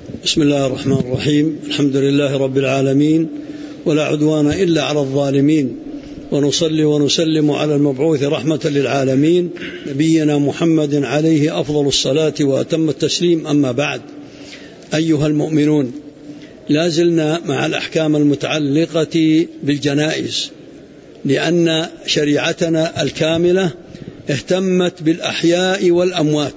بسم الله الرحمن الرحيم. الحمد لله رب العالمين، ولا عدوان إلا على الظالمين، ونصلي ونسلم على المبعوث رحمة للعالمين نبينا محمد عليه أفضل الصلاة وأتم التسليم. أما بعد، أيها المؤمنون، لازلنا مع الأحكام المتعلقة بالجنائز، لأن شريعتنا الكاملة اهتمت بالأحياء والأموات،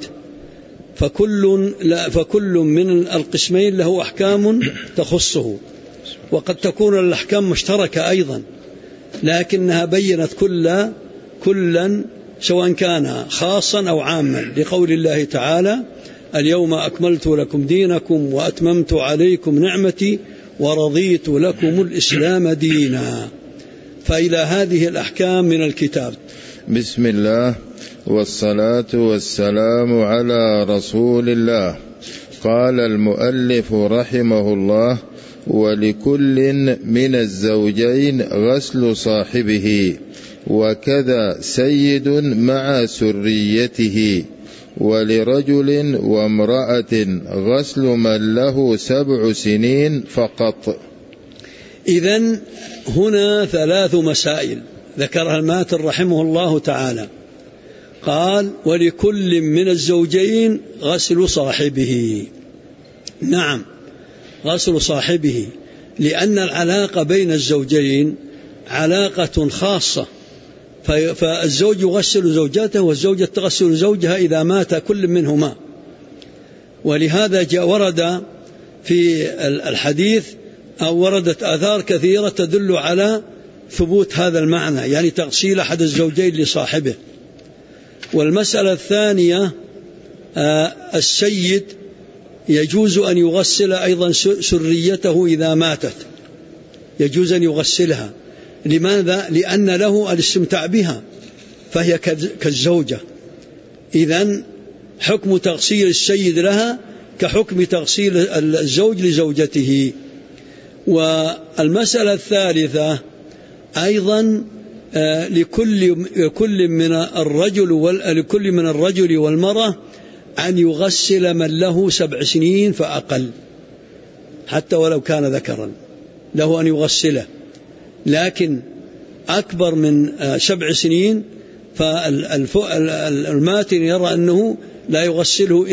فكل من القسمين له أحكام تخصه، وقد تكون الأحكام مشتركة أيضا، لكنها بينت كلا سواء كان خاصا أو عاما، لقول الله تعالى: اليوم أكملت لكم دينكم وأتممت عليكم نعمتي ورضيت لكم الإسلام دينا. فإلى هذه الأحكام من الكتاب. بسم الله والصلاة والسلام على رسول الله. قال المؤلف رحمه الله: ولكل من الزوجين غسل صاحبه، وكذا سيد مع سريته، ولرجل وامرأة غسل من له 7 سنين فقط. إذن هنا 3 مسائل ذكرها الماتن رحمه الله تعالى. قال: ولكل من الزوجين غسل صاحبه. نعم، غسل صاحبه، لأن العلاقة بين الزوجين علاقة خاصة، فالزوج يغسل زوجته والزوجة تغسل زوجها إذا مات كل منهما. ولهذا ورد في الحديث أو وردت آثار كثيرة تدل على ثبوت هذا المعنى، يعني تغسيل أحد الزوجين لصاحبه. والمسألة الثانية: السيد يجوز أن يغسل أيضا سريته إذا ماتت، يجوز أن يغسلها. لماذا؟ لأن له الاستمتاع بها، فهي كالزوجة. إذن حكم تغسيل السيد لها كحكم تغسيل الزوج لزوجته. والمسألة الثالثة أيضا: لكل من الرجل والمرأة أن يغسل من له 7 سنين فأقل، حتى ولو كان ذكرا له أن يغسله، لكن أكبر من 7 سنين فالماتن يرى أنه لا يغسله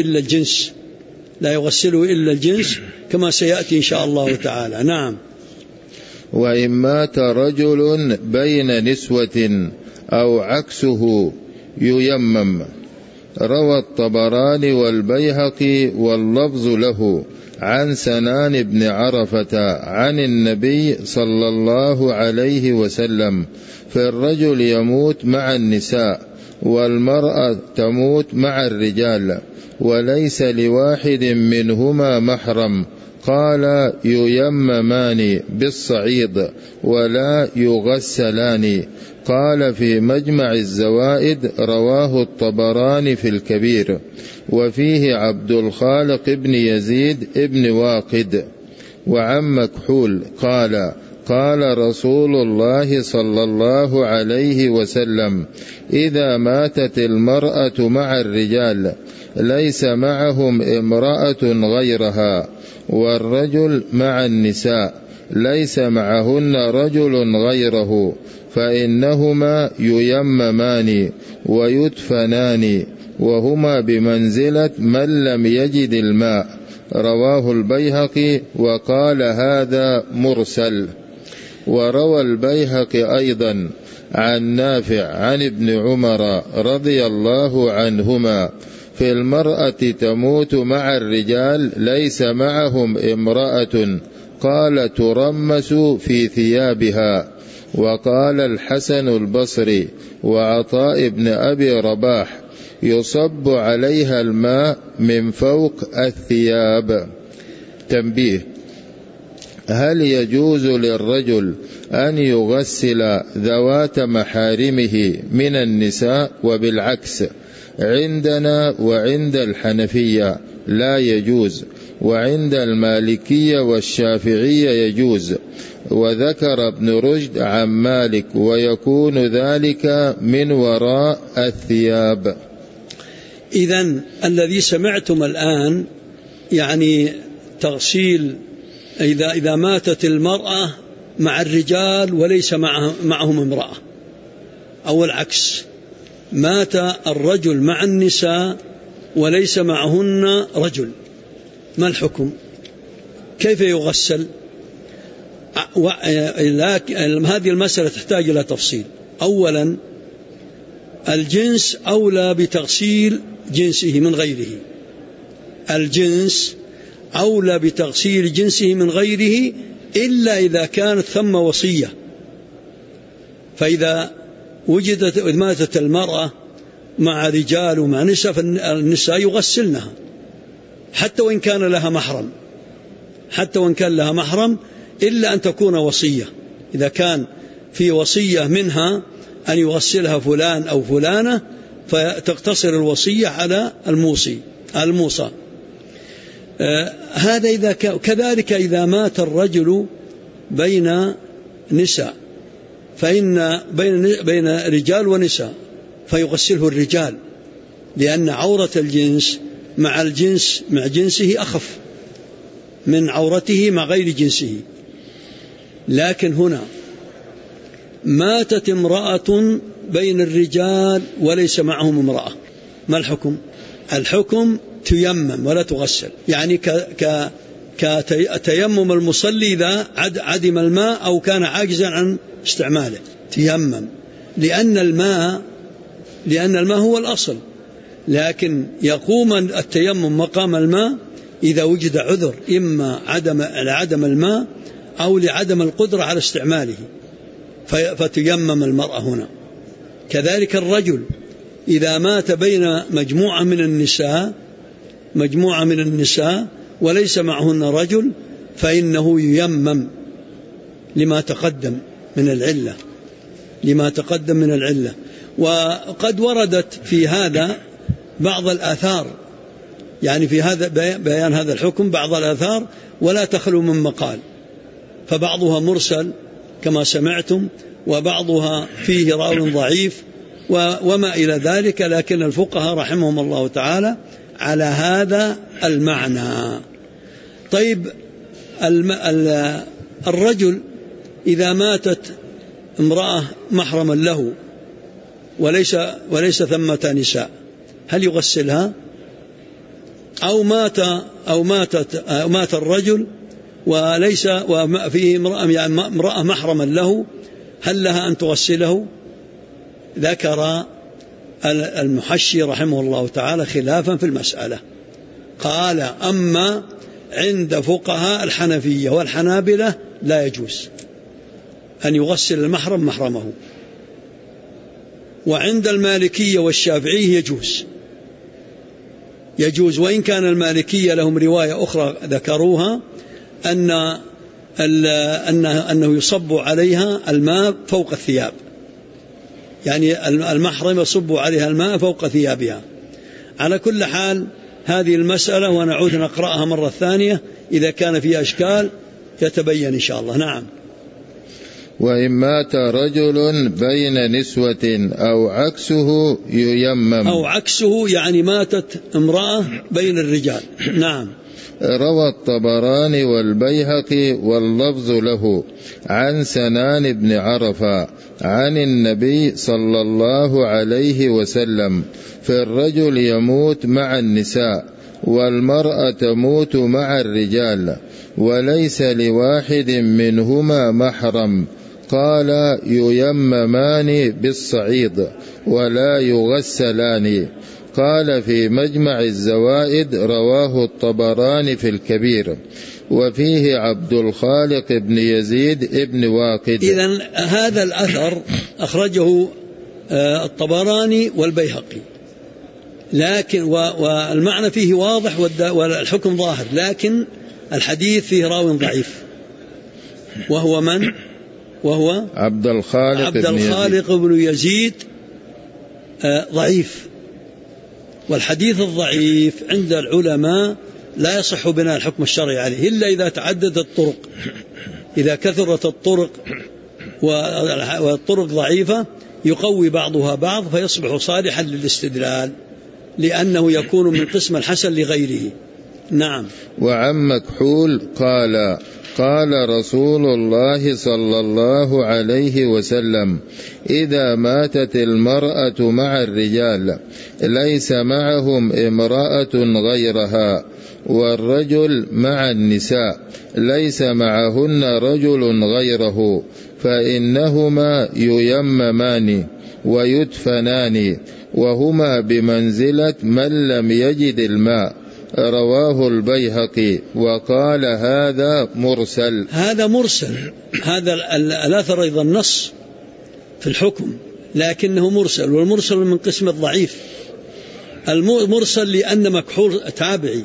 إلا الجنس، كما سيأتي إن شاء الله تعالى. نعم. وإن مات رجل بين نسوة أو عكسه ييمم. روى الطبراني والبيهقي واللفظ له عن سنان بن عرفة عن النبي صلى الله عليه وسلم: فالرجل يموت مع النساء، والمرأة تموت مع الرجال، وليس لواحد منهما محرم. قال: ييممان بالصعيد ولا يغسلان. قال في مجمع الزوائد: رواه الطبراني في الكبير، وفيه عبد الخالق بن يزيد بن واقد. وعن مكحول قال: قال رسول الله صلى الله عليه وسلم: إذا ماتت المرأة مع الرجال ليس معهم امرأة غيرها، والرجل مع النساء ليس معهن رجل غيره، فإنهما ييممان ويدفنان، وهما بمنزلة من لم يجد الماء. رواه البيهقي وقال: هذا مرسل. وروى البيهقي أيضا عن نافع عن ابن عمر رضي الله عنهما: في المرأة تموت مع الرجال ليس معهم امرأة، قال: ترمس في ثيابها. وقال الحسن البصري وعطاء بن أبي رباح: يصب عليها الماء من فوق الثياب. تنبيه: هل يجوز للرجل أن يغسل ذوات محارمه من النساء؟ وبالعكس، عندنا وعند الحنفية لا يجوز، وعند المالكية والشافعية يجوز. وذكر ابن رشد عن مالك: ويكون ذلك من وراء الثياب. إذن الذي سمعتم الآن يعني تغسيل إذا ماتت المرأة مع الرجال وليس معهم امرأة، أو العكس، مات الرجل مع النساء وليس معهن رجل، ما الحكم؟ كيف يغسل؟ هذه المسألة تحتاج إلى تفصيل. أولا، الجنس أولى بتغسيل جنسه من غيره، الجنس أولى بتغسيل جنسه من غيره إلا إذا كانت ثم وصية. فإذا ماتت المرأة مع رجال ومع نساء فالنساء يغسلنها حتى وإن كان لها محرم، إلا أن تكون وصية. إذا كان في وصية منها أن يغسلها فلان أو فلانة فتقتصر الوصية على الموصى. هذا كذلك إذا مات الرجل بين نساء، فإن بين رجال ونساء فيغسله الرجال، لأن عورة الجنس مع جنسه أخف من عورته مع غير جنسه. لكن هنا ماتت امرأة بين الرجال وليس معهم امرأة، ما الحكم؟ الحكم تيمم ولا تغسل، يعني كتيمم المصلي إذا عدم الماء أو كان عاجزا عن استعماله، تيمم، لأن الماء هو الأصل. لكن يقوم التيمم مقام الماء إذا وجد عذر، إما لعدم الماء أو لعدم القدرة على استعماله، فتيمم المرأة هنا. كذلك الرجل إذا مات بين مجموعة من النساء وليس معهن رجل فإنه ييمم لما تقدم من العلة. وقد وردت في هذا بعض الآثار، يعني في هذا بيان هذا الحكم بعض الآثار ولا تخلو من مقال، فبعضها مرسل كما سمعتم، وبعضها فيه راو ضعيف وما إلى ذلك، لكن الفقهاء رحمهم الله تعالى على هذا المعنى. طيب، الرجل إذا ماتت امرأة محرما له وليس ثمة نساء، هل يغسلها؟ أو مات الرجل وليس وفيه امرأة محرما له، هل لها أن تغسله؟ ذكر المحشي رحمه الله تعالى خلافا في المسألة، قال: أما عند فقهاء الحنفية والحنابلة لا يجوز أن يغسل المحرم محرمه، وعند المالكية والشافعية يجوز، وإن كان المالكية لهم رواية أخرى ذكروها أنه يصب عليها الماء فوق الثياب، يعني المحرم يصب عليها الماء فوق ثيابها. على كل حال هذه المسألة ونعود نقرأها مرة ثانية، إذا كان فيها أشكال يتبين إن شاء الله. نعم. وإن مات رجل بين نسوة أو عكسه ييمم، أو عكسه يعني ماتت امرأة بين الرجال. نعم. روى الطبراني والبيهقي واللفظ له عن سنان بن عرفة عن النبي صلى الله عليه وسلم: في الرجل يموت مع النساء والمرأة تموت مع الرجال وليس لواحد منهما محرم، قال: ييممان بالصعيد ولا يغسلان. قال في مجمع الزوائد: رواه الطبراني في الكبير، وفيه عبد الخالق بن يزيد ابن واقد. إذن هذا الأثر أخرجه الطبراني والبيهقي، لكن والمعنى فيه واضح والحكم ظاهر، لكن الحديث فيه راو ضعيف، وهو من؟ وهو عبد الخالق بن يزيد، ضعيف. والحديث الضعيف عند العلماء لا يصح بناء الحكم الشرعي عليه إلا إذا تعددت الطرق. إذا كثرت الطرق والطرق ضعيفة يقوي بعضها بعض فيصبح صالحا للاستدلال، لأنه يكون من قسم الحسن لغيره، نعم. وعن مكحول قال: قال رسول الله صلى الله عليه وسلم: إذا ماتت المرأة مع الرجال ليس معهم امرأة غيرها، والرجل مع النساء ليس معهن رجل غيره، فإنهما ييممان ويدفنان، وهما بمنزلة من لم يجد الماء. رواه البيهقي وقال: هذا مرسل. هذا مرسل. هذا الأثر أيضا نص في الحكم، لكنه مرسل، والمرسل من قسم الضعيف. المرسل لأن مكحول تابعي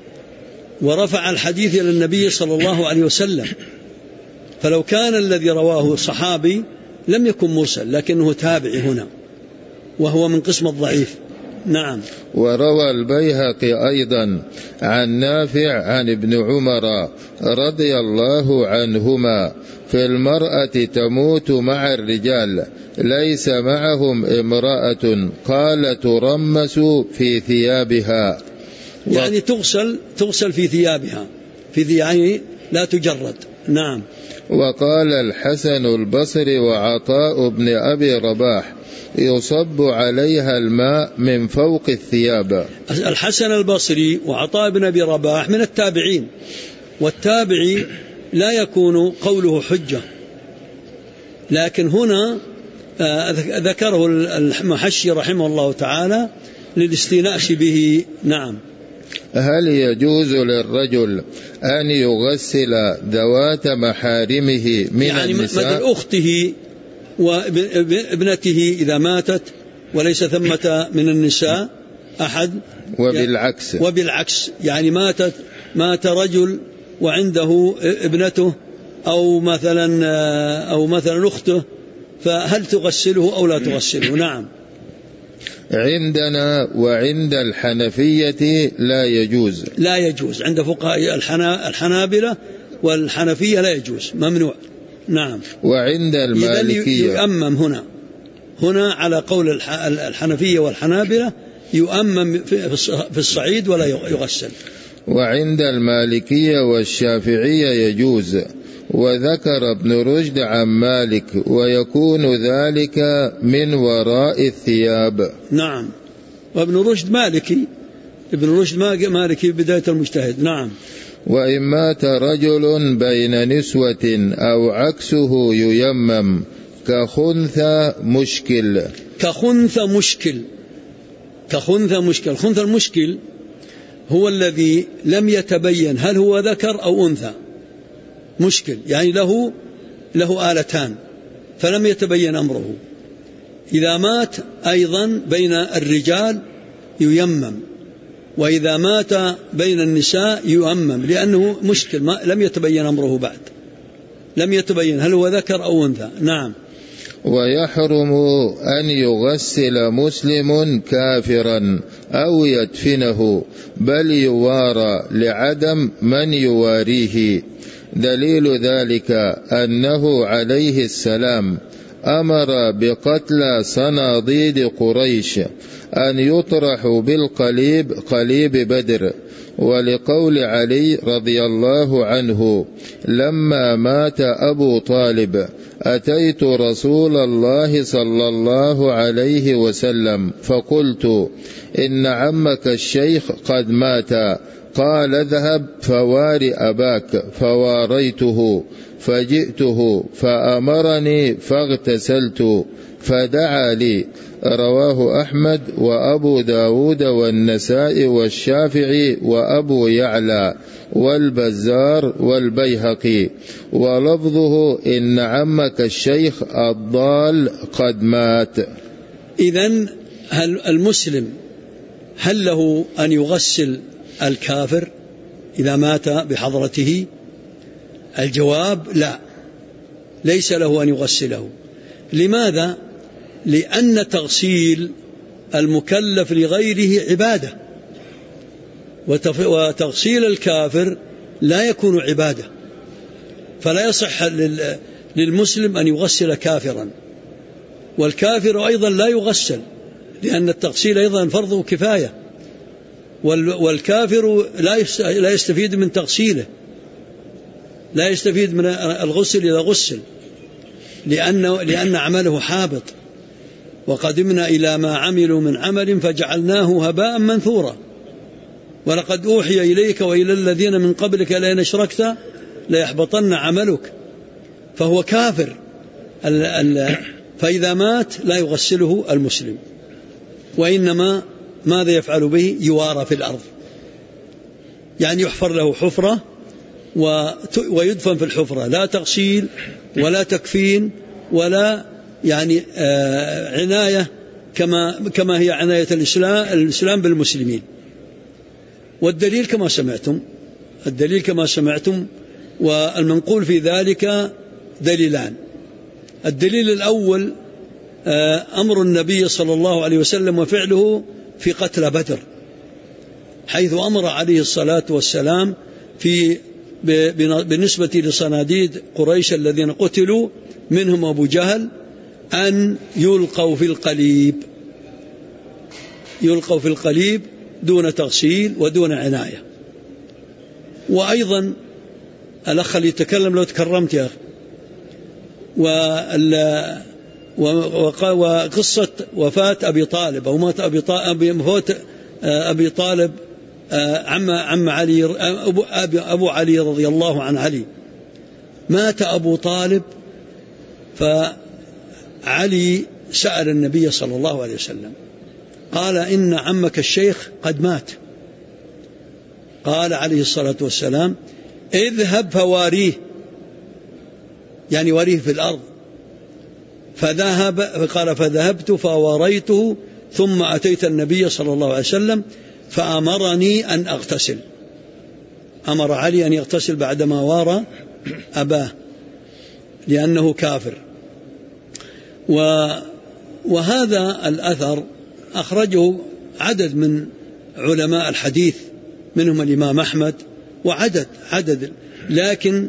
ورفع الحديث إلى النبي صلى الله عليه وسلم، فلو كان الذي رواه صحابي لم يكن مرسل، لكنه تابعي هنا، وهو من قسم الضعيف. نعم. وروى البيهقي أيضا عن نافع عن ابن عمر رضي الله عنهما: في المرأة تموت مع الرجال ليس معهم امرأة، قال: ترمس في ثيابها، يعني تغسل في ثيابها، يعني لا تجرد. نعم. وقال الحسن البصري وعطاء بن أبي رباح: يصب عليها الماء من فوق الثياب. الحسن البصري وعطاء بن أبي رباح من التابعين، والتابعي لا يكون قوله حجة، لكن هنا ذكره المحشي رحمه الله تعالى للاستيناس به. نعم. هل يجوز للرجل أن يغسل ذوات محارمه من يعني النساء؟ مثل أخته وابنته إذا ماتت وليس ثمة من النساء أحد، وبالعكس يعني مات رجل وعنده ابنته أو مثلا أخته، فهل تغسله أو لا تغسله؟ نعم. عندنا وعند الحنفية لا يجوز عند فقهاء الحنابلة والحنفية لا يجوز، ممنوع. نعم. وعند المالكية يؤمم هنا على قول الحنفية والحنابلة، يؤمم في الصعيد ولا يغسل. وعند المالكية والشافعية يجوز. وذكر ابن رشد عن مالك: ويكون ذلك من وراء الثياب. نعم. وابن رشد مالكي بداية المجتهد. نعم. وإن مات رجل بين نسوة أو عكسه ييمم كخنثى مشكل. الخنثى المشكل هو الذي لم يتبين هل هو ذكر أو أنثى. مشكل يعني له آلتان فلم يتبين أمره. إذا مات أيضا بين الرجال ييمم، وإذا مات بين النساء يؤمم، لأنه مشكل لم يتبين أمره بعد، لم يتبين هل هو ذكر أو أنثى. نعم. ويحرم أن يغسل مسلم كافرا أو يدفنه، بل يوارى لعدم من يواريه. دليل ذلك أنه عليه السلام أمر بقتل صناديد قريش أن يطرحوا بالقليب، قليب بدر، ولقول علي رضي الله عنه: لما مات أبو طالب أتيت رسول الله صلى الله عليه وسلم فقلت: إن عمك الشيخ قد مات. قال: اذهب فوار أباك. فواريته فجئته فأمرني فاغتسلت فدعا لي. رواه أحمد وأبو داود والنسائي والشافعي وأبو يعلى والبزار والبيهقي، ولفظه: إن عمك الشيخ الضال قد مات. إذن هل المسلم هل له أن يغسل الكافر إذا مات بحضرته؟ الجواب: لا، ليس له أن يغسله. لماذا؟ لأن تغسيل المكلف لغيره عبادة، وتغسيل الكافر لا يكون عبادة، فلا يصح للمسلم أن يغسل كافرا، والكافر أيضا لا يغسل، لأن التغسيل أيضا فرض كفاية، والكافر لا يستفيد من تغسيله، لا يستفيد من الغسل إذا غسل، لأن عمله حابط. وقدمنا إلى ما عملوا من عمل فجعلناه هباء منثورا. ولقد أوحي إليك وإلى الذين من قبلك لئن أشركت ليحبطن عملك. فهو كافر، فإذا مات لا يغسله المسلم، وإنما ماذا يفعل به؟ يوارى في الأرض، يعني يحفر له حفرة ويدفن في الحفرة، لا تغسيل ولا تكفين ولا يعني عناية كما هي عناية الإسلام بالمسلمين. والدليل كما سمعتم، والمنقول في ذلك دليلان. الدليل الأول أمر النبي صلى الله عليه وسلم وفعله في قتل بدر، حيث أمر عليه الصلاة والسلام بالنسبة لصناديد قريش الذين قتلوا منهم أبو جهل أن يلقوا في القليب دون تغسيل ودون عناية. وأيضا الأخ اللي يتكلم لو تكرمت يا أخي، وقصة وفاة أبي طالب أو موت أبي طالب عم علي أبو علي رضي الله عن علي. مات أبو طالب، فعلي سأل النبي صلى الله عليه وسلم قال إن عمك الشيخ قد مات. قال عليه الصلاة والسلام اذهب فواريه، يعني وريه في الأرض. فذهبت فواريته، ثم أتيت النبي صلى الله عليه وسلم فأمرني أن أغتسل. أمر علي أن يغتسل بعدما وارى أباه لأنه كافر. وهذا الأثر أخرجه عدد من علماء الحديث، منهم الإمام أحمد وعدد، لكن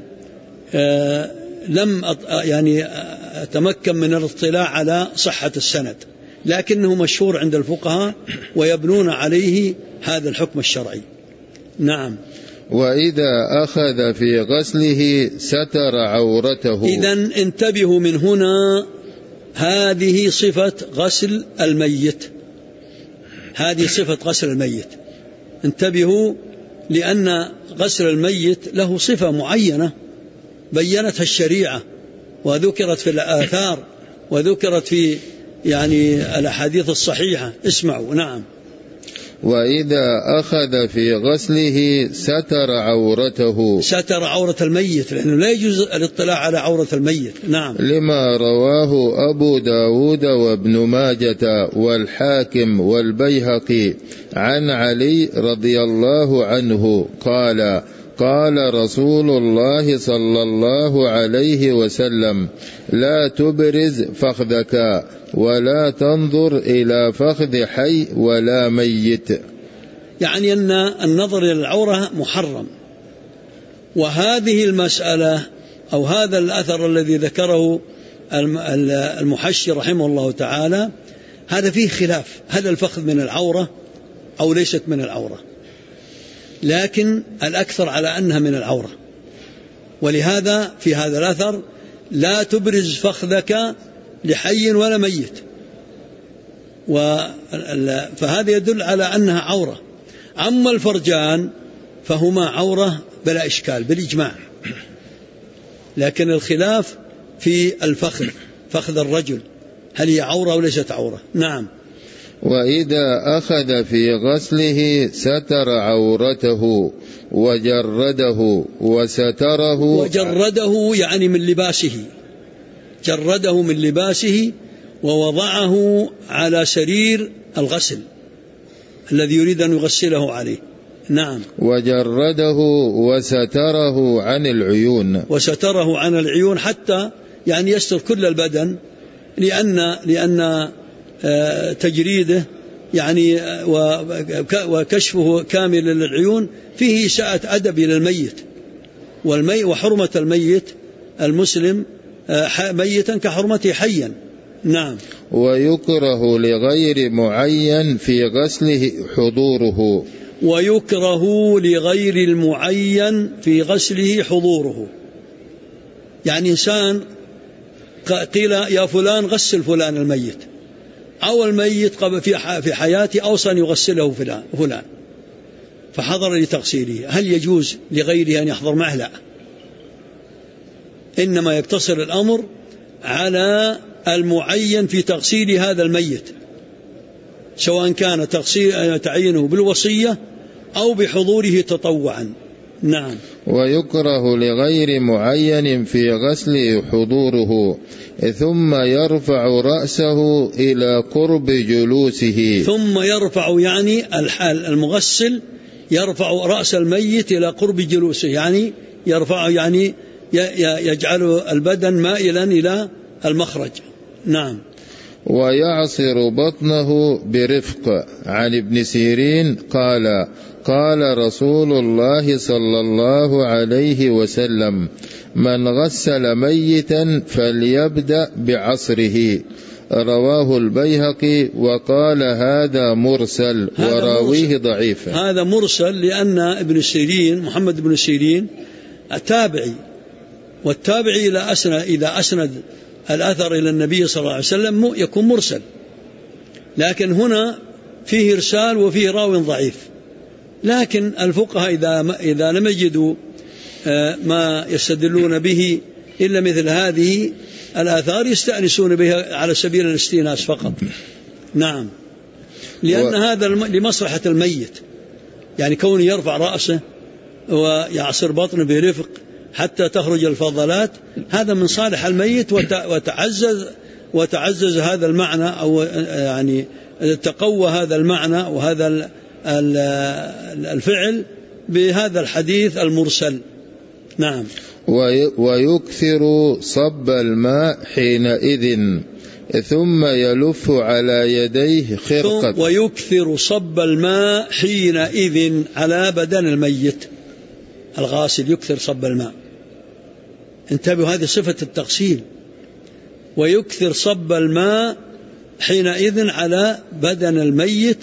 لم يعني أتمكن من الاطلاع على صحة السند، لكنه مشهور عند الفقهاء ويبنون عليه هذا الحكم الشرعي. نعم. وإذا أخذ في غسله ستر عورته. إذن انتبهوا من هنا، هذه صفة غسل الميت، انتبهوا، لأن غسل الميت له صفة معينة بيّنتها الشريعة وذكرت في الآثار وذكرت في يعني الأحاديث الصحيحة. اسمعوا. نعم. وإذا أخذ في غسله ستر عورة الميت، لأنه لا يجوز الاطلاع على عورة الميت. نعم. لما رواه أبو داود وابن ماجة والحاكم والبيهقي عن علي رضي الله عنه قال رسول الله صلى الله عليه وسلم لا تبرز فخذك ولا تنظر إلى فخذ حي ولا ميت. يعني أن النظر إلى العورة محرم. وهذه المسألة أو هذا الأثر الذي ذكره المحشي رحمه الله تعالى، هذا فيه خلاف، هل الفخذ من العورة أو ليست من العورة؟ لكن الأكثر على أنها من العورة. ولهذا في هذا الأثر لا تبرز فخذك لحي ولا ميت، فهذا يدل على أنها عورة. أما الفرجان فهما عورة بلا إشكال بالإجماع، لكن الخلاف في الفخذ، فخذ الرجل هل هي عورة أو ليست عورة. نعم. وإذا أخذ في غسله ستر عورته وجرده وستره يعني من لباسه، جرده من لباسه ووضعه على سرير الغسل الذي يريد أن يغسله عليه. نعم. وجرده وستره عن العيون حتى يعني يستر كل البدن، لأن تجريده يعني وكشفه كامل للعيون فيه إساءة أدب إلى الميت، وحرمة الميت المسلم ميتا كحرمته حيا. نعم. ويكره لغير معين في غسله حضوره. ويكره لغير المعين في غسله حضوره. يعني إنسان قيل يا فلان غسل فلان الميت، أو الميت قبل في حياته أوصى أن يغسله فلان فحضر لتغسيله، هل يجوز لغيره أن يحضر معه؟ لا، إنما يقتصر الأمر على المعين في تغسيل هذا الميت، سواء كان تعيينه بالوصية أو بحضوره تطوعا. نعم. ويكره لغير معين في غسله حضوره، ثم يرفع رأسه إلى قرب جلوسه. ثم يرفع يعني المغسل يرفع رأس الميت إلى قرب جلوسه، يعني يرفع يعني يجعل البدن مائلا إلى المخرج. نعم. ويعصر بطنه برفق. عن ابن سيرين قال: قال رسول الله صلى الله عليه وسلم: من غسل ميتا فليبدأ بعصره. رواه البيهقي وقال: هذا مرسل وراويه ضعيف. هذا مرسل لأن ابن سيرين محمد بن سيرين التابعي، والتابعي إذا أسند الأثر إلى النبي صلى الله عليه وسلم يكون مرسل، لكن هنا فيه إرسال وفيه راو ضعيف. لكن الفقهاء إذا لم يجدوا ما يستدلون به إلا مثل هذه الآثار يستأنسون بها على سبيل الاستئناس فقط. نعم. لأن هذا لمصلحة الميت، يعني كونه يرفع رأسه ويعصر بطنه برفق حتى تخرج الفضلات، هذا من صالح الميت، وتعزز هذا المعنى، أو يعني تقوى هذا المعنى وهذا الفعل بهذا الحديث المرسل. نعم. ويكثر صب الماء حينئذ، ثم يلف على يديه خرقة. ويكثر صب الماء حينئذ على بدن الميت، الغاسل يكثر صب الماء. انتبهوا، هذه صفة التغسيل. ويكثر صب الماء حينئذ على بدن الميت،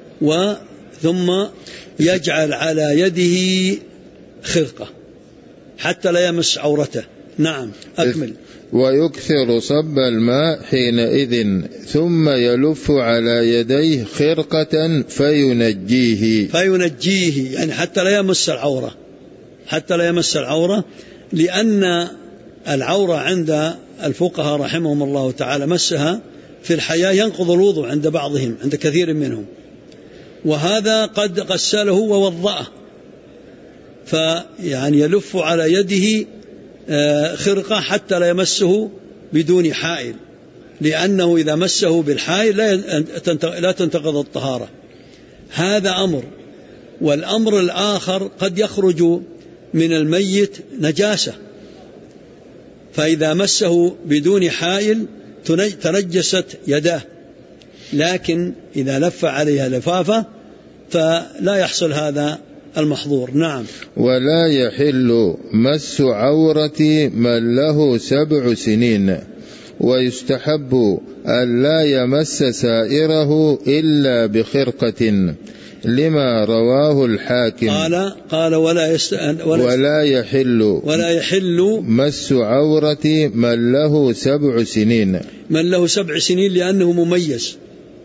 ثم يجعل على يده خرقة حتى لا يمس عورته. نعم. أكمل. ويكثر صب الماء حينئذ، ثم يلف على يديه خرقة فينجيه يعني حتى لا يمس العورة، لأن العورة عند الفقهاء رحمهم الله تعالى مسها في الحياة ينقض الوضوء عند بعضهم، عند كثير منهم، وهذا قد غسله ووضأه، فيعني يلف على يده خرقة حتى لا يمسه بدون حائل، لأنه إذا مسه بالحائل لا تنتقض الطهارة. هذا أمر. والأمر الآخر قد يخرج من الميت نجاسة، فإذا مسه بدون حائل تنجست يداه، لكن إذا لف عليها لفافة فلا يحصل هذا المحظور. نعم. ولا يحل مس عورة من له 7 سنين، ويستحب أن لا يمس سائره إلا بخرقة، لما رواه الحاكم. قال ولا يحل مس عورة من له 7 سنين. من له 7 سنين لأنه مميز،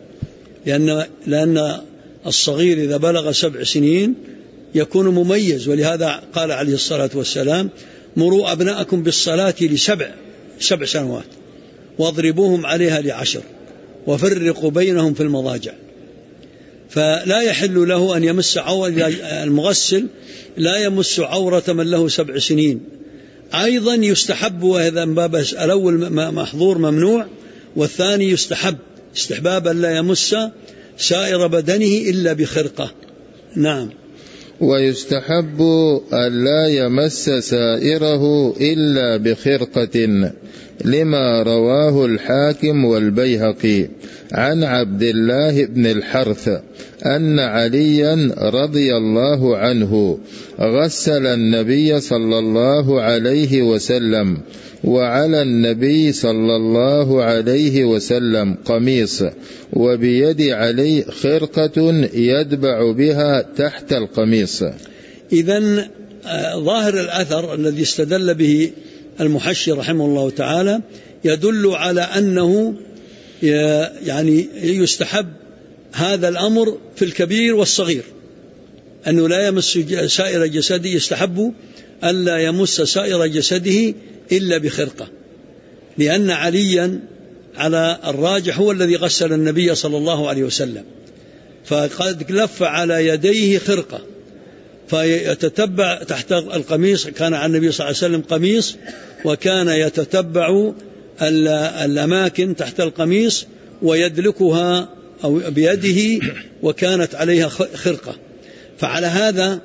لأن الصغير إذا بلغ 7 سنين يكون مميز، ولهذا قال عليه الصلاة والسلام: مروا أبناءكم بالصلاة ل7 سنوات واضربوهم عليها ل10 وفرقوا بينهم في المضاجع. فلا يحل له أن يمس المغسل لا يمس عورة من له 7 سنين. أيضا يستحب، وهذا من باب الأول محظور ممنوع، والثاني يستحب استحبابا لا يمس سائر بدنه إلا بخرقة. نعم. ويستحب أن لا يمس سائره إلا بخرقة، لما رواه الحاكم والبيهقي عن عبد الله بن الحرث أن عليا رضي الله عنه غسل النبي صلى الله عليه وسلم، وعلى النبي صلى الله عليه وسلم قميص، وبيد علي خرقة يدبع بها تحت القميص. إذن ظاهر الأثر الذي استدل به المحشي رحمه الله تعالى يدل على أنه يعني يستحب هذا الأمر في الكبير والصغير، أنه لا يمس سائر جسده، يستحب ألا يمس سائر جسده إلا بخرقة، لأن عليا على الراجح هو الذي غسل النبي صلى الله عليه وسلم، فقد لف على يديه خرقة فيتتبع تحت القميص. كان على النبي صلى الله عليه وسلم قميص، وكان يتتبع الأماكن تحت القميص ويدلكها أو بيده، وكانت عليها خرقة. فعلى هذا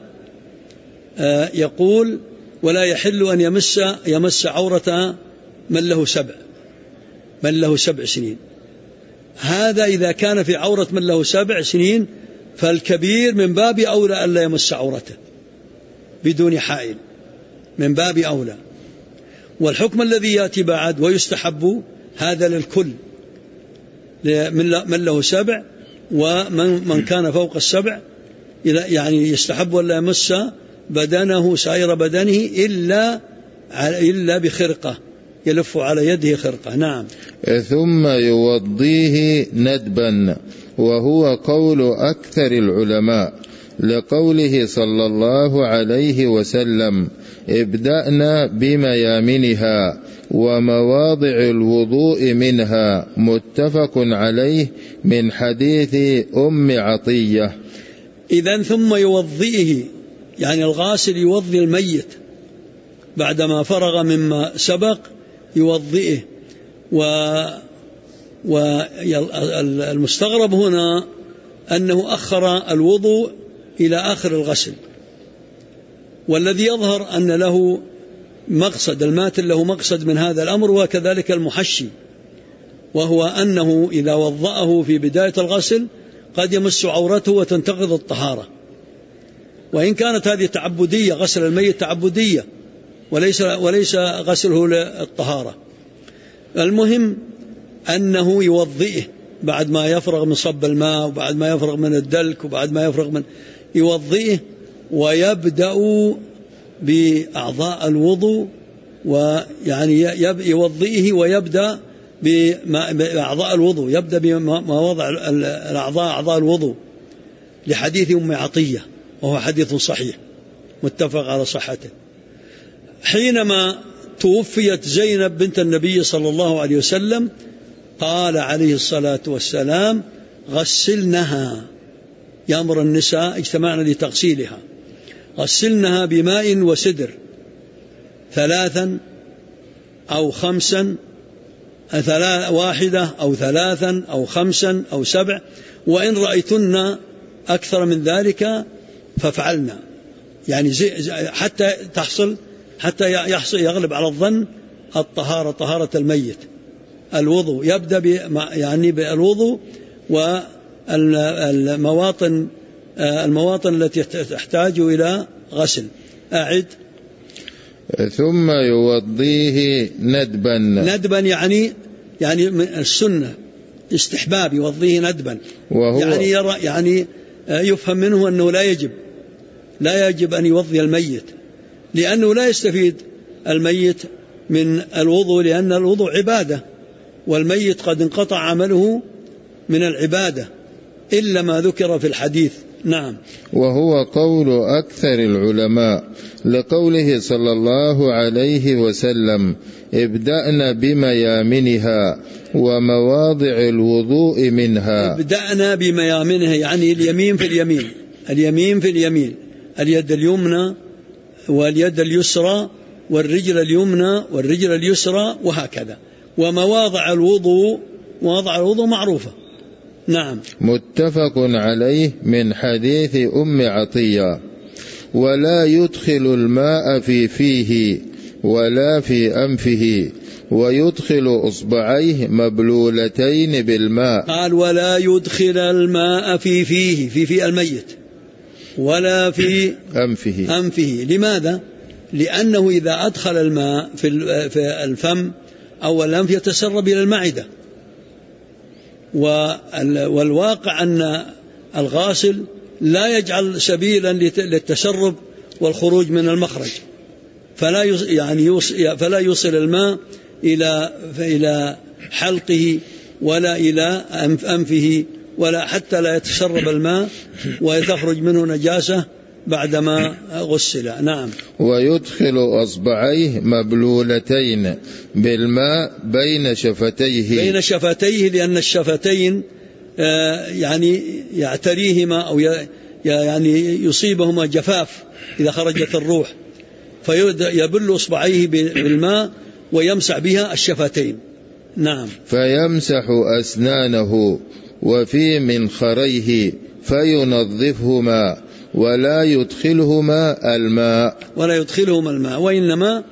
يقول ولا يحل أن يمس عورة من له 7 سنين. هذا إذا كان في عورة من له 7 سنين، فالكبير من باب أولى ألا يمس عورته بدون حائل، من باب أولى. والحكم الذي يأتي بعد ويستحب هذا للكل، من له 7، ومن كان فوق 7 يعني يستحب ألا يمس بدنه سائر بدنه إلا بخرقة يلف على يده خرقة. نعم. ثم يوضيه ندبا، وهو قول أكثر العلماء، لقوله صلى الله عليه وسلم ابدأنا بميامنها ومواضع الوضوء منها، متفق عليه من حديث أم عطية. إذن ثم يوضئه، يعني الغاسل يوضي الميت بعدما فرغ مما سبق يوضئه. والمستغرب هنا أنه أخر الوضوء إلى آخر الغسل، والذي يظهر أن له مقصد، الماتن له مقصد من هذا الأمر، وكذلك المحشي، وهو أنه إذا وضأه في بداية الغسل قد يمس عورته وتنتقض الطهارة، وإن كانت هذه تعبدية، غسل الميت تعبدية وليس غسله للطهارة. المهم أنه يوضئه بعد ما يفرغ من صب الماء، وبعد ما يفرغ من الدلك، وبعد ما يفرغ من يوضئه، ويبدأ بأعضاء الوضوء، ويعني يوضئه ويبدأ بأعضاء الوضوء، يبدأ بمواضع أعضاء الوضوء، لحديث أم عطية، وهو حديث صحيح متفق على صحته. حينما توفيت زينب بنت النبي صلى الله عليه وسلم قال عليه الصلاة والسلام غسلنها، يأمر النساء اجتمعنا لتغسيلها، غسلنها بماء وسدر 3 أو 5، 1 أو 3 أو 5 أو 7، وإن رأيتن أكثر من ذلك فافعلنا، يعني حتى يحصل يغلب على الظن الطهارة، طهارة الميت. الوضوء يبدأ بالوضوء والمواطن التي تحتاج إلى غسل. أعد. ثم يوضيه ندبا يعني من السنة استحباب يوضيه ندبا، يعني يفهم منه أنه لا يجب أن يوضي الميت، لأنه لا يستفيد الميت من الوضوء، لأن الوضوء عبادة، والميت قد انقطع عمله من العبادة إلا ما ذكر في الحديث. نعم. وهو قول أكثر العلماء، لقوله صلى الله عليه وسلم ابدأنا بميامنها ومواضع الوضوء منها. ابدأنا بميامنها يعني اليمين في اليمين، اليد اليمنى واليد اليسرى، والرجل اليمنى والرجل اليسرى، وهكذا. ومواضع الوضوء معروفة. نعم. متفق عليه من حديث أم عطية. ولا يدخل الماء في فيه ولا في أنفه، ويدخل إصبعيه مبلولتين بالماء. قال ولا يدخل الماء في فيه في الميت ولا في أنفه. لماذا؟ لأنه إذا أدخل الماء في الفم أو الأنف يتسرب إلى المعدة، والواقع أن الغاسل لا يجعل سبيلا للتسرب والخروج من المخرج، فلا يوصل الماء إلى حلقه ولا إلى أنفه، ولا حتى لا يتسرب الماء ويتخرج منه نجاسة بعدما غسل. نعم. ويدخل أصبعيه مبلولتين بالماء بين شفتيه لأن الشفتين يعني يعتريهما أو يعني يصيبهما جفاف إذا خرجت الروح، فيبل أصبعيه بالماء ويمسح بها الشفتين. نعم. فيمسح أسنانه وفي منخريه فينظفهما ولا يدخلهما الماء وإنما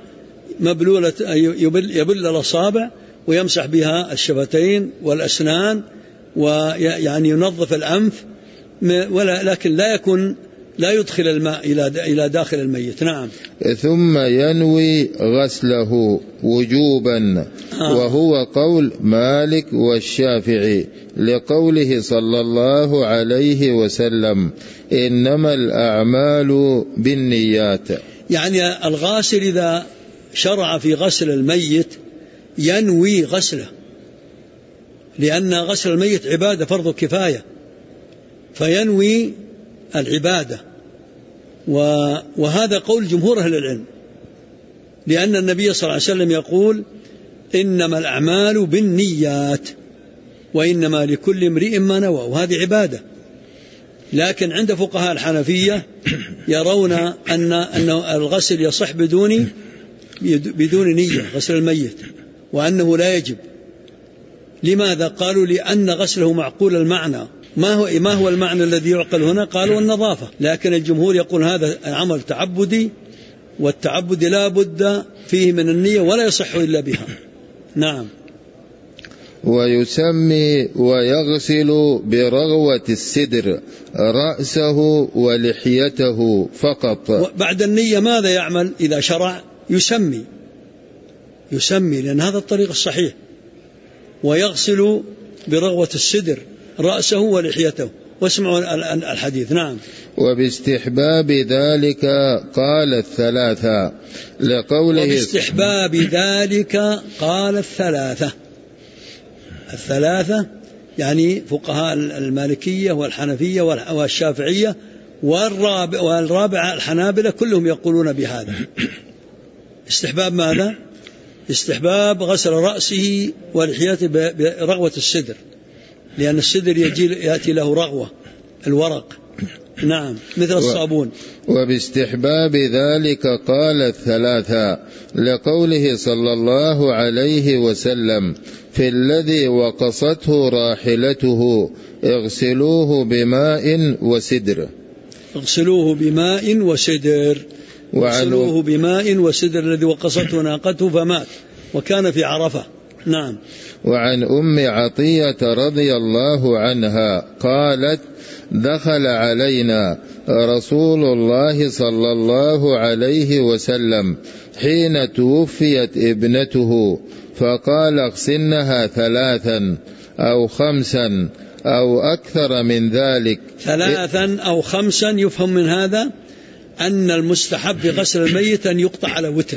يبل الأصابع ويمسح بها الشفتين والأسنان، ويعني ينظف الأنف، لكن لا يدخل الماء إلى داخل الميت. نعم. ثم ينوي غسله وجوبا، وهو قول مالك والشافعي لقوله صلى الله عليه وسلم إنما الأعمال بالنيات. يعني الغاسل إذا شرع في غسل الميت ينوي غسله، لأن غسل الميت عبادة فرض كفاية، فينوي العبادة، وهذا قول جمهور أهل العلم، لأن النبي صلى الله عليه وسلم يقول إنما الأعمال بالنيات وإنما لكل امرئ ما نوى، وهذه عبادة. لكن عند فقهاء الحنفية يرون أن الغسل يصح بدون نية، غسل الميت، وأنه لا يجب. لماذا؟ قالوا لأن غسله معقول المعنى. ما هو المعنى الذي يعقل هنا؟ قالوا النظافة، لكن الجمهور يقول هذا عمل تعبدي، والتعبد لا بد فيه من النية ولا يصح إلا بها. نعم. ويسمي ويغسل برغوة السدر رأسه ولحيته فقط. بعد النية ماذا يعمل إذا شرع؟ يسمي لأن هذا الطريق الصحيح. ويغسل برغوة السدر رأسه ولحيته، واسمعوا الحديث. نعم. وباستحباب ذلك قال الثلاثة لقوله وباستحباب ذلك قال الثلاثة يعني فقهاء المالكية والحنفية والشافعية والرابعة الحنابلة كلهم يقولون بهذا. استحباب ماذا؟ استحباب غسل رأسه ولحيته برغوة السدر، لأن السدر يأتي له رغوة الورق. نعم، مثل الصابون. وباستحباب ذلك قال الثلاثة لقوله صلى الله عليه وسلم في الذي وقصته راحلته اغسلوه بماء وسدر. اغسلوه بماء وسدر الذي وقصته ناقته فمات وكان في عرفة. نعم. وعن أم عطية رضي الله عنها قالت دخل علينا رسول الله صلى الله عليه وسلم حين توفيت ابنته فقال اغسلنها 3 أو 5 أو أكثر من ذلك. 3 أو 5 يفهم من هذا أن المستحب في غسل الميت أن يقطع على وتر.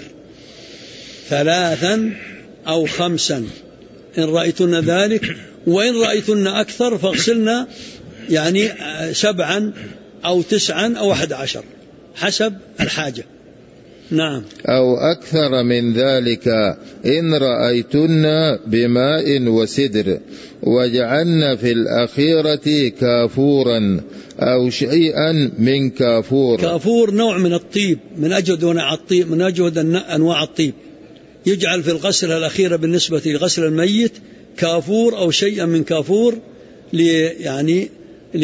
3 أو 5 إن رأيتن ذلك، وإن رأيتن أكثر فاغسلنا يعني 7 أو 9 أو 11 حسب الحاجة. نعم. أو أكثر من ذلك إن رأيتن بماء وسدر، وجعلن في الأخيرة كافورا أو شيئا من كافور. كافور نوع من الطيب، من أجود أنواع الطيب، يجعل في الغسل الأخيرة بالنسبة لغسل الميت كافور أو شيئا من كافور،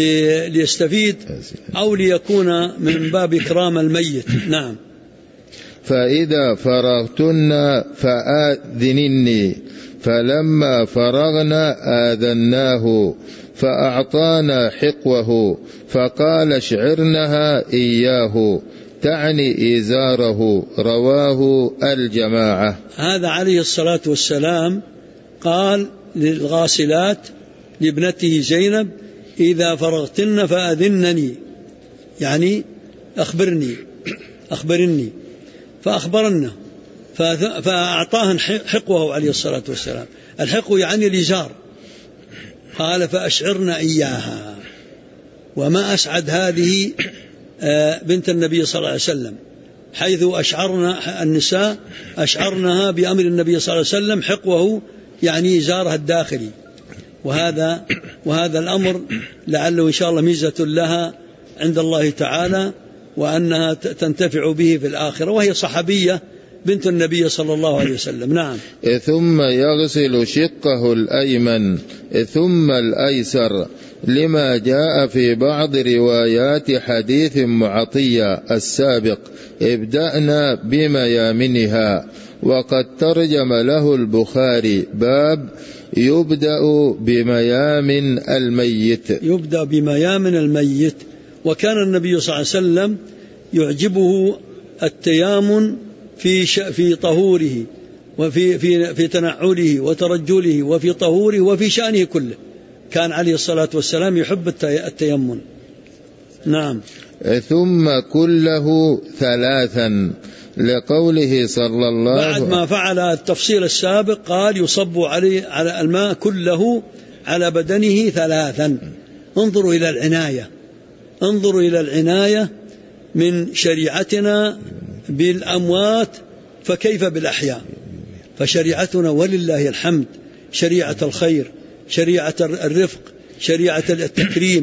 ليستفيد أو ليكون من باب إكرام الميت. نعم. فإذا فرغتن فآذنني. فلما فرغنا آذناه فأعطانا حقوه فقال اشعرنها إياه، تعني إزاره. رواه الجماعة. هذا عليه الصلاة والسلام قال للغاسلات لابنته زينب إذا فرغتن فأذنني، يعني أخبرني فأخبرنا، فأعطاهن حقوه عليه الصلاة والسلام. الحقو يعني الإزار. قال فأشعرنا إياها. وما أسعد هذه بنت النبي صلى الله عليه وسلم، حيث أشعرنا النساء أشعرنها بأمر النبي صلى الله عليه وسلم حقوه، يعني إزارها الداخلي. وهذا الأمر لعله إن شاء الله ميزة لها عند الله تعالى، وأنها تنتفع به في الآخرة، وهي صحابية بنت النبي صلى الله عليه وسلم. نعم. ثم يغسل شقه الأيمن ثم الأيسر، لما جاء في بعض روايات حديث معطية السابق ابدأنا بميامنها. وقد ترجم له البخاري باب يبدأ بميامن الميت. يبدأ بميامن الميت. وكان النبي صلى الله عليه وسلم يعجبه التيامن في طهوره وفي تنعله وترجله وفي طهوره وفي شأنه كله. كان عليه الصلاة والسلام يحب التيمن. نعم. ثم كله ثلاثا، لقوله صلى الله بعد ما فعل التفصيل السابق قال يصب على الماء كله على بدنه ثلاثا. انظروا إلى العناية من شريعتنا بالأموات، فكيف بالأحياء؟ فشريعتنا ولله الحمد شريعة الخير، شريعة الرفق، شريعة التكريم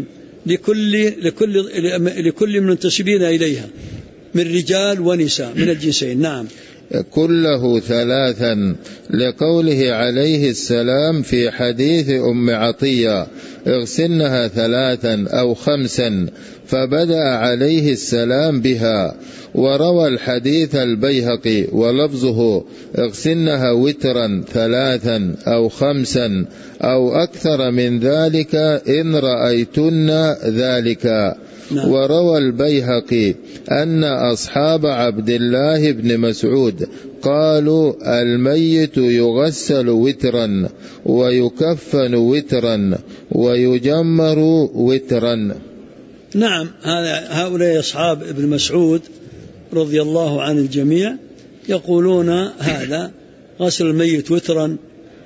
لكل من منتسبين إليها من رجال ونساء من الجنسين. نعم. كله ثلاثا، لقوله عليه السلام في حديث أم عطية اغسلنها ثلاثا أو خمسا، فبدأ عليه السلام بها. وروى الحديث البيهقي ولفظه اغسلنها وترا ثلاثا أو خمسا أو أكثر من ذلك إن رأيتن ذلك. نعم. وروى البيهقي أن أصحاب عبد الله بن مسعود قالوا الميت يغسل وترا ويكفن وترا ويجمر وترا. نعم. هؤلاء أصحاب ابن مسعود رضي الله عن الجميع يقولون هذا غسل الميت وترا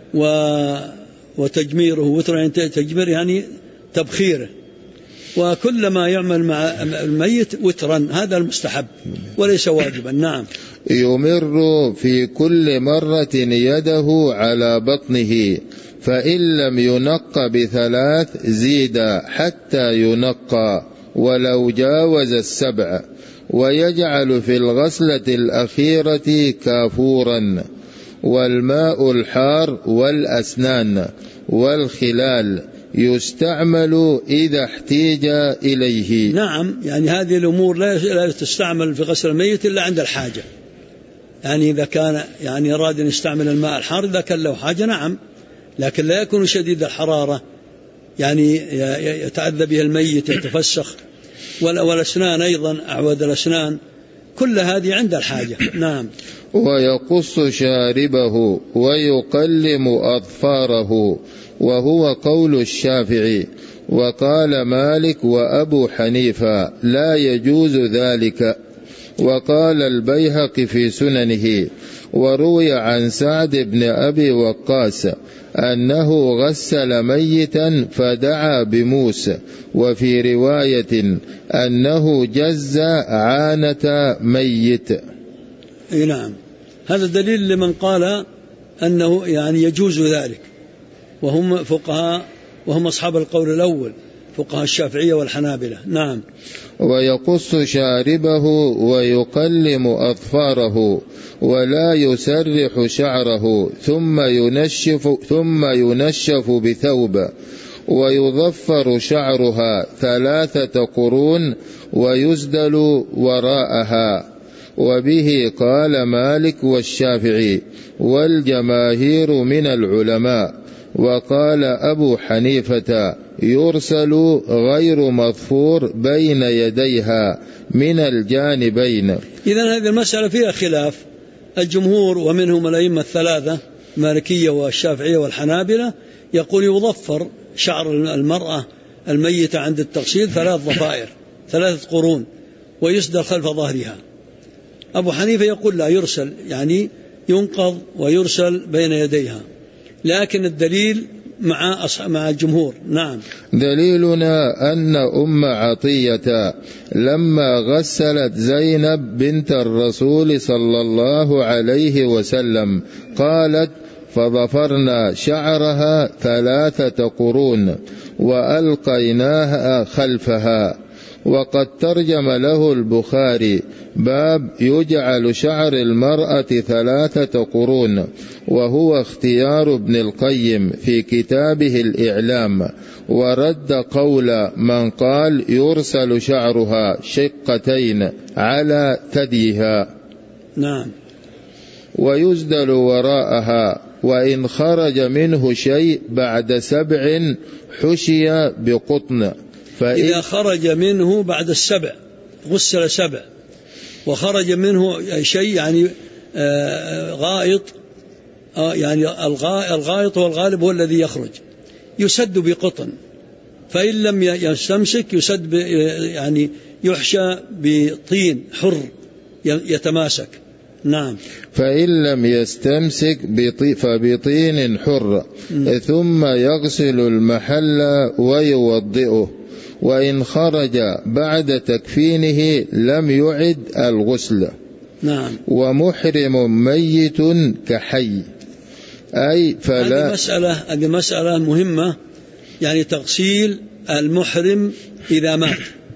وتجميره وترا، يعني تجمير يعني تبخيره، وكل ما يعمل مع الميت وترا، هذا المستحب وليس واجبا. نعم. يمر في كل مرة يده على بطنه، فإن لم ينق بثلاث زيد حتى ينقى ولو جاوز 7. ويجعل في الغسلة الأخيرة كافورا والماء الحار والأسنان والخلال يستعمل إذا احتيج إليه. نعم. يعني هذه الأمور لا تستعمل في غسل الميت إلا عند الحاجة. يعني إذا كان يعني أراد أن يستعمل الماء الحار إذا كان له حاجة، نعم، لكن لا يكون شديد الحرارة يعني يتعذب به الميت يتفسخ، والأسنان أيضا أعود الأسنان، كل هذه عند الحاجة. نعم. ويقص شاربه ويقلم أظفاره، وهو قول الشافعي. وقال مالك وأبو حنيفة لا يجوز ذلك. وقال البيهقي في سننه. وروي عن سعد بن أبي وقاص أنه غسل ميتا فدعا بموس، وفي رواية أنه جز عانة ميت. نعم. هذا دليل لمن قال أنه يعني يجوز ذلك، وهم فقهاء، وهم أصحاب القول الأول، فقهاء الشافعية والحنابلة. نعم. ويقص شاربه ويقلم أظفاره ولا يسرح شعره، ثم ينشف بثوب ويظفر شعرها 3 قرون ويسدل وراءها. وبه قال مالك والشافعي والجماهير من العلماء. وقال أبو حنيفة يرسل غير مظفور بين يديها من الجانبين. إذن هذه المسألة فيها خلاف. الجمهور ومنهم الأئمة الثلاثة المالكية والشافعية والحنابلة يقول يظفر شعر المرأة الميتة عند التغسيل 3 ضفائر 3 قرون ويسدل خلف ظهرها. أبو حنيفة يقول لا، يرسل يعني ينقض ويرسل بين يديها، لكن الدليل مع الجمهور. نعم. دليلنا أن أم عطية لما غسلت زينب بنت الرسول صلى الله عليه وسلم قالت فضفرنا شعرها 3 قرون وألقيناها خلفها. وقد ترجم له البخاري باب يجعل شعر المرأة 3 قرون، وهو اختيار ابن القيم في كتابه الإعلام، ورد قول من قال يرسل شعرها 2 على ثديها. نعم. ويزدل وراءها، وإن خرج منه شيء بعد 7 حشي بقطن. إذا خرج منه بعد 7 غسل 7 وخرج منه شيء يعني غائط، يعني الغائط هو الغالب هو الذي يخرج، يسد بقطن. فإن لم يستمسك يسد يعني يحشى بطين حر يتماسك. نعم. فإن لم يستمسك فبطين حر ثم يغسل المحل ويوضئه. وإن خرج بعد تكفينه لم يعد الغسل. نعم. ومحرم ميت كحي، أي فلا. هذه مسألة مهمة، يعني تغسيل المحرم إذا مات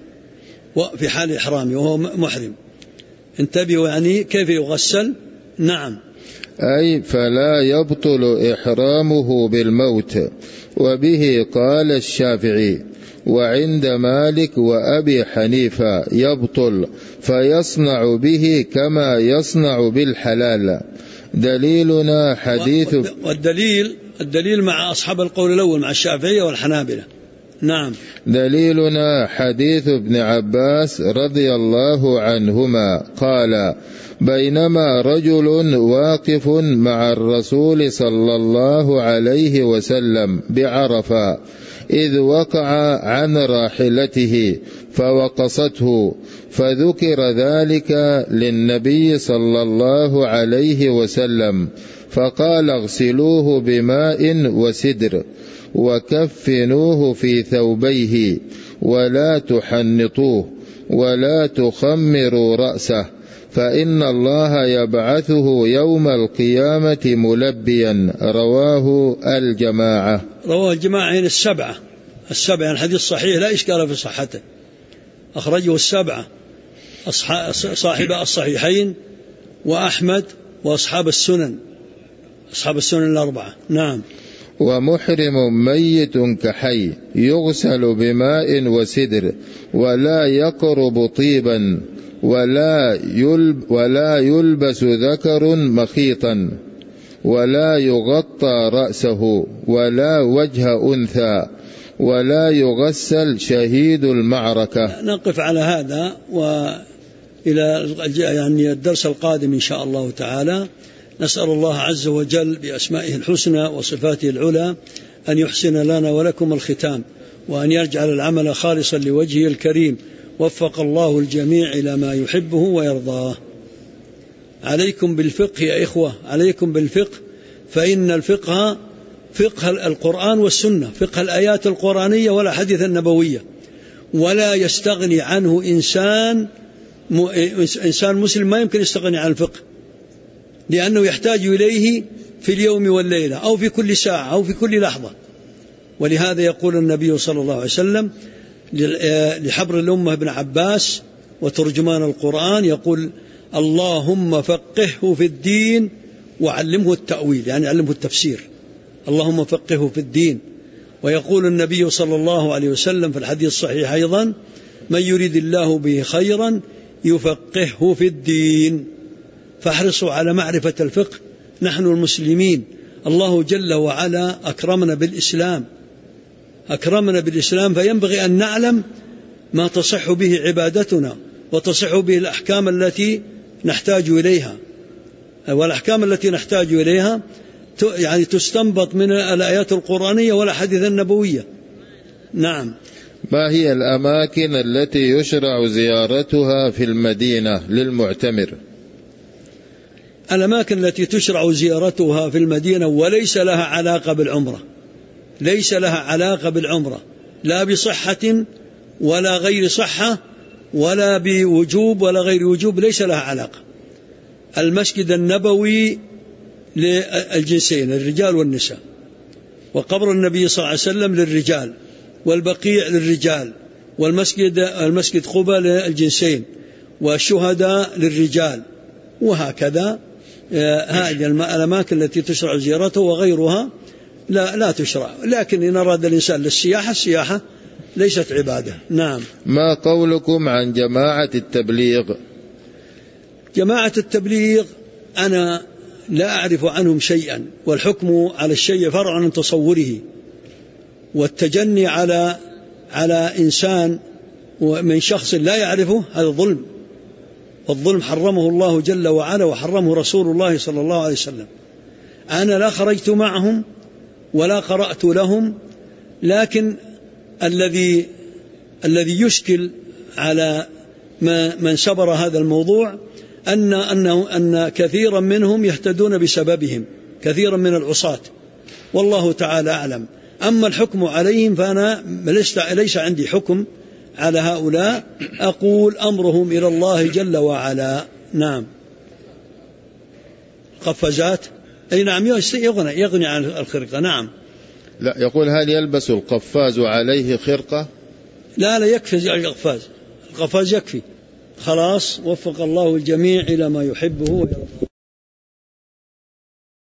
في حال إحرامه وهو محرم، انتبهوا يعني كيف يغسل. نعم. أي فلا يبطل إحرامه بالموت. وبه قال الشافعي، وعند مالك وأبي حنيفة يبطل، فيصنع به كما يصنع بالحلال. دليلنا حديث والدليل مع أصحاب القول الأول مع الشافعية والحنابلة. نعم. دليلنا حديث ابن عباس رضي الله عنهما قال بينما رجل واقف مع الرسول صلى الله عليه وسلم بعرفة إذ وقع عن راحلته فوقصته، فذكر ذلك للنبي صلى الله عليه وسلم فقال اغسلوه بماء وسدر وكفنوه في ثوبيه ولا تحنطوه ولا تخمروا رأسه، فإن الله يبعثه يوم القيامة ملبيا. رواه الجماعة. رواه الجماعة هنا السبعة. الحديث صحيح لا إشكال في صحته، أخرجه 7 صاحب الصحيحين وأحمد وأصحاب السنن 4. نعم. ومحرم ميت كحي يغسل بماء وسدر ولا يقرب طيبا ولا يلبس ذكر مخيطا ولا يغطى رأسه ولا وجه أنثى ولا يغسل شهيد المعركة. نقف على هذا وإلى يعني الدرس القادم إن شاء الله تعالى. نسأل الله عز وجل بأسمائه الحسنى وصفاته العلى أن يحسن لنا ولكم الختام، وأن يجعل العمل خالصا لوجهه الكريم. وفق الله الجميع إلى ما يحبه ويرضاه. عليكم بالفقه يا إخوة، عليكم بالفقه، فإن الفقه فقه القرآن والسنة، فقه الآيات القرآنية والأحاديث النبوية، ولا يستغني عنه إنسان مسلم ما يمكن يستغني عن الفقه، لأنه يحتاج إليه في اليوم والليلة أو في كل ساعة أو في كل لحظة. ولهذا يقول النبي صلى الله عليه وسلم لحبر الأمة ابن عباس وترجمان القرآن، يقول اللهم فقهه في الدين وعلمه التأويل، يعني علمه التفسير، اللهم فقهه في الدين. ويقول النبي صلى الله عليه وسلم في الحديث الصحيح أيضا من يريد الله به خيرا يفقهه في الدين. فاحرصوا على معرفة الفقه. نحن المسلمين الله جل وعلا أكرمنا بالإسلام، فينبغي أن نعلم ما تصح به عبادتنا وتصح به الأحكام التي نحتاج إليها، والأحكام التي نحتاج إليها يعني تستنبط من الآيات القرآنية والأحاديث النبوية. نعم. ما هي الأماكن التي يشرع زيارتها في المدينة للمعتمر؟ الأماكن التي تشرع زيارتها في المدينة وليس لها علاقة بالعمرة، ليس لها علاقة بالعمرة، لا بصحة ولا غير صحة ولا بوجوب ولا غير وجوب، ليس لها علاقة. المسجد النبوي للجنسين الرجال والنساء، وقبر النبي صلى الله عليه وسلم للرجال، والبقيع للرجال، والمسجد قباء للجنسين، والشهداء للرجال، وهكذا. هذه الأماكن التي تشرع زيارتها، وغيرها لا تشرع. لكن إن أراد الإنسان للسياحة، السياحة ليست عبادة. نعم. ما قولكم عن جماعة التبليغ؟ جماعة التبليغ أنا لا أعرف عنهم شيئا، والحكم على الشيء فرع عن تصوره، والتجني على إنسان من شخص لا يعرفه هذا ظلم، والظلم حرمه الله جل وعلا وحرمه رسول الله صلى الله عليه وسلم. أنا لا خرجت معهم ولا قرأت لهم، لكن الذي يشكل على من سبر هذا الموضوع أن كثيرا منهم يهتدون بسببهم، كثيرا من العصاة، والله تعالى أعلم. أما الحكم عليهم فأنا ليس عندي حكم على هؤلاء، أقول أمرهم إلى الله جل وعلا. نعم. قفازات، أي نعم، يغني عن الخرقة. نعم. لا، يقول هل يلبس القفاز عليه خرقة؟ لا يكفي القفاز يكفي خلاص. وفق الله الجميع إلى ما يحبه ويرضاه.